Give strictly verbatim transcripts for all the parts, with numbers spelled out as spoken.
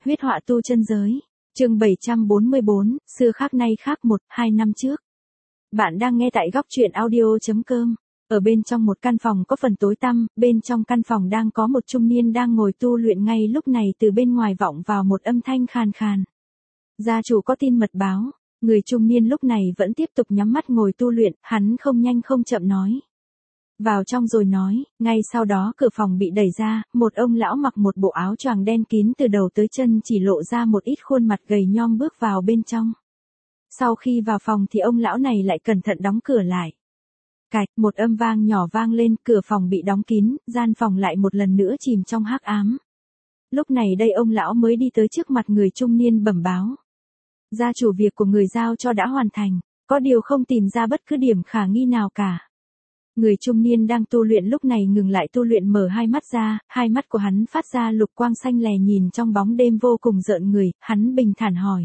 Huyết họa tu chân giới. Chương bảy trăm bốn mươi bốn, xưa khác nay khác một, hai năm trước. Bạn đang nghe tại góc truyện audio chấm com. Ở bên trong một căn phòng có phần tối tăm, bên trong căn phòng đang có một trung niên đang ngồi tu luyện. Ngay lúc này từ bên ngoài vọng vào một âm thanh khàn khàn. Gia chủ có tin mật báo. Người trung niên lúc này vẫn tiếp tục nhắm mắt ngồi tu luyện, hắn không nhanh không chậm nói. Vào trong rồi nói, ngay sau đó cửa phòng bị đẩy ra, một ông lão mặc một bộ áo choàng đen kín từ đầu tới chân chỉ lộ ra một ít khuôn mặt gầy nhom bước vào bên trong. Sau khi vào phòng thì ông lão này lại cẩn thận đóng cửa lại. Cạch, một âm vang nhỏ vang lên, cửa phòng bị đóng kín, gian phòng lại một lần nữa chìm trong hắc ám. Lúc này đây ông lão mới đi tới trước mặt người trung niên bẩm báo. Gia chủ, việc của người giao cho đã hoàn thành, có điều không tìm ra bất cứ điểm khả nghi nào cả. Người trung niên đang tu luyện lúc này ngừng lại tu luyện, mở hai mắt ra, hai mắt của hắn phát ra lục quang xanh lè nhìn trong bóng đêm vô cùng rợn người, hắn bình thản hỏi.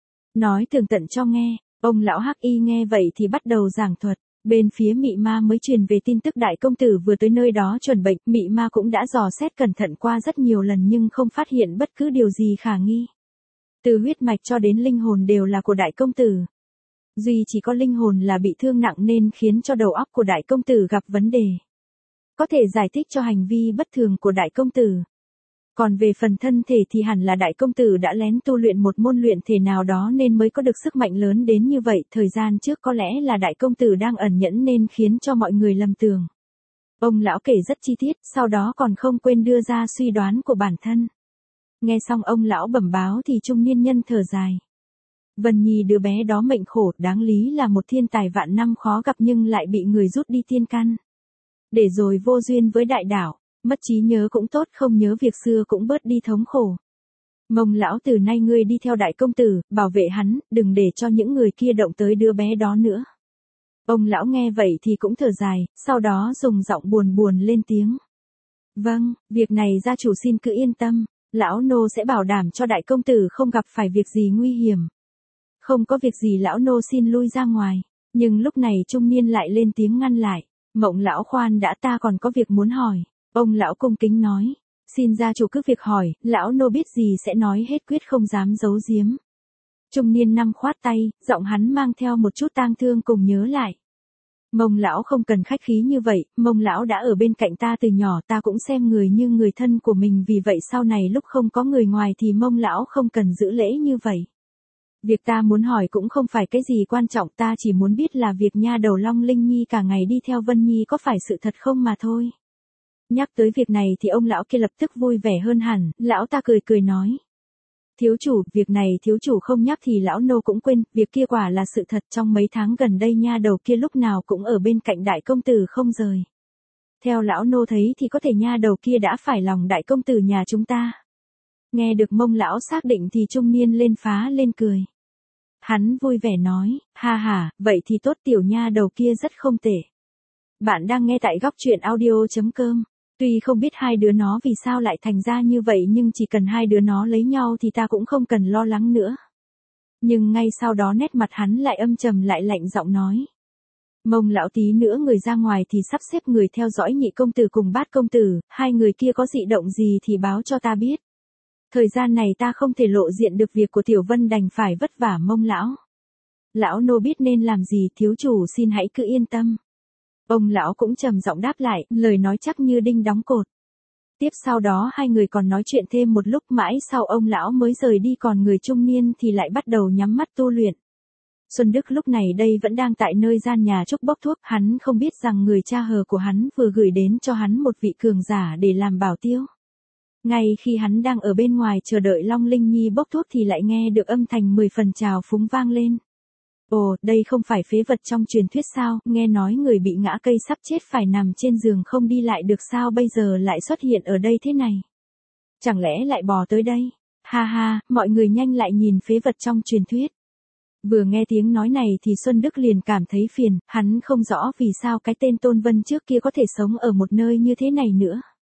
Nói tường tận cho nghe, ông lão hắc y nghe vậy thì bắt đầu giảng thuật. Bên phía Mị Ma mới truyền về tin tức đại công tử vừa tới nơi đó chuẩn bệnh, Mị Ma cũng đã dò xét cẩn thận qua rất nhiều lần nhưng không phát hiện bất cứ điều gì khả nghi. Từ huyết mạch cho đến linh hồn đều là của đại công tử. Duy chỉ có linh hồn là bị thương nặng nên khiến cho đầu óc của đại công tử gặp vấn đề. Có thể giải thích cho hành vi bất thường của đại công tử. Còn về phần thân thể thì hẳn là đại công tử đã lén tu luyện một môn luyện thể nào đó nên mới có được sức mạnh lớn đến như vậy. Thời gian trước có lẽ là đại công tử đang ẩn nhẫn nên khiến cho mọi người lầm tưởng. Ông lão kể rất chi tiết, sau đó còn không quên đưa ra suy đoán của bản thân. Nghe xong ông lão bẩm báo thì trung niên nhân thở dài. Vân Nhi đứa bé đó mệnh khổ, đáng lý là một thiên tài vạn năm khó gặp nhưng lại bị người rút đi tiên căn. Để rồi vô duyên với đại đảo, mất trí nhớ cũng tốt, không nhớ việc xưa cũng bớt đi thống khổ. Mông lão, từ nay ngươi đi theo đại công tử, bảo vệ hắn, đừng để cho những người kia động tới đứa bé đó nữa. Ông lão nghe vậy thì cũng thở dài, sau đó dùng giọng buồn buồn lên tiếng. Vâng, việc này gia chủ xin cứ yên tâm, lão nô sẽ bảo đảm cho đại công tử không gặp phải việc gì nguy hiểm. Không có việc gì, lão nô xin lui ra ngoài. Nhưng lúc này trung niên lại lên tiếng ngăn lại. Mộng lão khoan đã, ta còn có việc muốn hỏi. Ông lão cung kính nói. Xin gia chủ cứ việc hỏi, lão nô biết gì sẽ nói hết, quyết không dám giấu giếm. Trung niên năm khoát tay, giọng hắn mang theo một chút tang thương cùng nhớ lại. Mông lão không cần khách khí như vậy, Mông lão đã ở bên cạnh ta từ nhỏ, ta cũng xem người như người thân của mình, vì vậy sau này lúc không có người ngoài thì Mông lão không cần giữ lễ như vậy. Việc ta muốn hỏi cũng không phải cái gì quan trọng, ta chỉ muốn biết là việc nha đầu Long Linh Nhi cả ngày đi theo Vân Nhi có phải sự thật không mà thôi. Nhắc tới việc này thì ông lão kia lập tức vui vẻ hơn hẳn, lão ta cười cười nói. Thiếu chủ, việc này thiếu chủ không nhắc thì lão nô cũng quên, việc kia quả là sự thật, trong mấy tháng gần đây nha đầu kia lúc nào cũng ở bên cạnh đại công tử không rời. Theo lão nô thấy thì có thể nha đầu kia đã phải lòng đại công tử nhà chúng ta. Nghe được Mông lão xác định thì trung niên lên phá lên cười. Hắn vui vẻ nói, ha ha, vậy thì tốt, tiểu nha đầu kia rất không tệ. Bạn đang nghe tại góc truyện audio chấm com. Tuy không biết hai đứa nó vì sao lại thành ra như vậy nhưng chỉ cần hai đứa nó lấy nhau thì ta cũng không cần lo lắng nữa. Nhưng ngay sau đó nét mặt hắn lại âm trầm, lại lạnh giọng nói. Mông lão, tí nữa người ra ngoài thì sắp xếp người theo dõi nhị công tử cùng bát công tử, hai người kia có dị động gì thì báo cho ta biết. Thời gian này ta không thể lộ diện được, việc của Tiểu Vân đành phải vất vả Mông lão. Lão nô biết nên làm gì, thiếu chủ xin hãy cứ yên tâm. Ông lão cũng trầm giọng đáp lại, lời nói chắc như đinh đóng cột. Tiếp sau đó hai người còn nói chuyện thêm một lúc, mãi sau ông lão mới rời đi, còn người trung niên thì lại bắt đầu nhắm mắt tu luyện. Xuân Đức lúc này đây vẫn đang tại nơi gian nhà trúc bốc thuốc, hắn không biết rằng người cha hờ của hắn vừa gửi đến cho hắn một vị cường giả để làm bảo tiêu. Ngay khi hắn đang ở bên ngoài chờ đợi Long Linh Nhi bốc thuốc thì lại nghe được âm thanh mười phần trào phúng vang lên. Ồ, đây không phải phế vật trong truyền thuyết sao, nghe nói người bị ngã cây sắp chết phải nằm trên giường không đi lại được sao bây giờ lại xuất hiện ở đây thế này. Chẳng lẽ lại bò tới đây? Ha ha, mọi người nhanh lại nhìn phế vật trong truyền thuyết. Vừa nghe tiếng nói này thì Xuân Đức liền cảm thấy phiền, hắn không rõ vì sao cái tên Tôn Vân trước kia có thể sống ở một nơi như thế này nữa.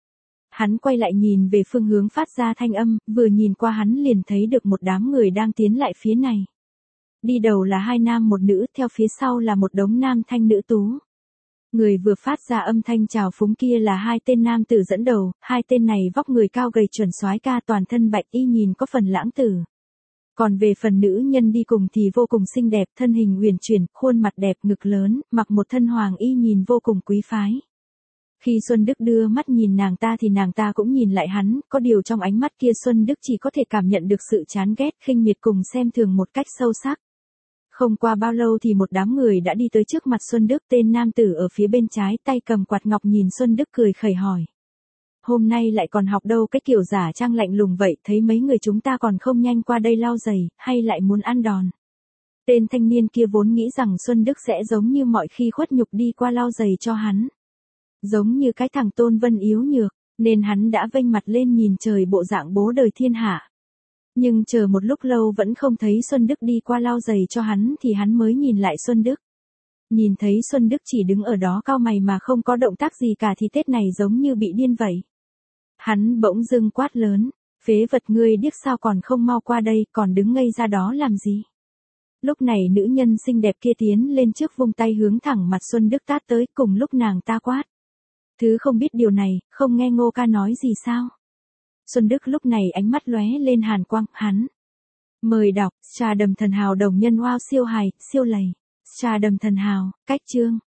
Hắn quay lại nhìn về phương hướng phát ra thanh âm, vừa nhìn qua hắn liền thấy được một đám người đang tiến lại phía này. Đi đầu là hai nam một nữ, theo phía sau là một đống nam thanh nữ tú. Người vừa phát ra âm thanh chào phúng kia là hai tên nam tử dẫn đầu, hai tên này vóc người cao gầy chuẩn soái ca, toàn thân bạch y, nhìn có phần lãng tử. Còn về phần nữ nhân đi cùng thì vô cùng xinh đẹp, thân hình uyển chuyển, khuôn mặt đẹp, ngực lớn, mặc một thân hoàng y nhìn vô cùng quý phái. Khi Xuân Đức đưa mắt nhìn nàng ta thì nàng ta cũng nhìn lại hắn, có điều trong ánh mắt kia Xuân Đức chỉ có thể cảm nhận được sự chán ghét, khinh miệt cùng xem thường một cách sâu sắc. Không qua bao lâu thì một đám người đã đi tới trước mặt Xuân Đức, tên nam tử ở phía bên trái tay cầm quạt ngọc nhìn Xuân Đức cười khẩy hỏi. Hôm nay lại còn học đâu cái kiểu giả trang lạnh lùng vậy, thấy mấy người chúng ta còn không nhanh qua đây lau giày, hay lại muốn ăn đòn. Tên thanh niên kia vốn nghĩ rằng Xuân Đức sẽ giống như mọi khi khuất nhục đi qua lau giày cho hắn. Giống như cái thằng Tôn Vân yếu nhược, nên hắn đã vênh mặt lên nhìn trời bộ dạng bố đời thiên hạ. Nhưng chờ một lúc lâu vẫn không thấy Xuân Đức đi qua lau giày cho hắn thì hắn mới nhìn lại Xuân Đức. Nhìn thấy Xuân Đức chỉ đứng ở đó cau mày mà không có động tác gì cả thì Tết này giống như bị điên vậy. Hắn bỗng dưng quát lớn, phế vật ngươi điếc sao còn không mau qua đây, còn đứng ngây ra đó làm gì. Lúc này nữ nhân xinh đẹp kia tiến lên trước vung tay hướng thẳng mặt Xuân Đức tát tới, cùng lúc nàng ta quát. Thứ không biết điều này, không nghe Ngô ca nói gì sao? Xuân Đức lúc này ánh mắt lóe lên hàn quang, hắn. Mời đọc, trà đầm thần hào đồng nhân wow siêu hài, siêu lầy. Trà đầm thần hào, cách chương.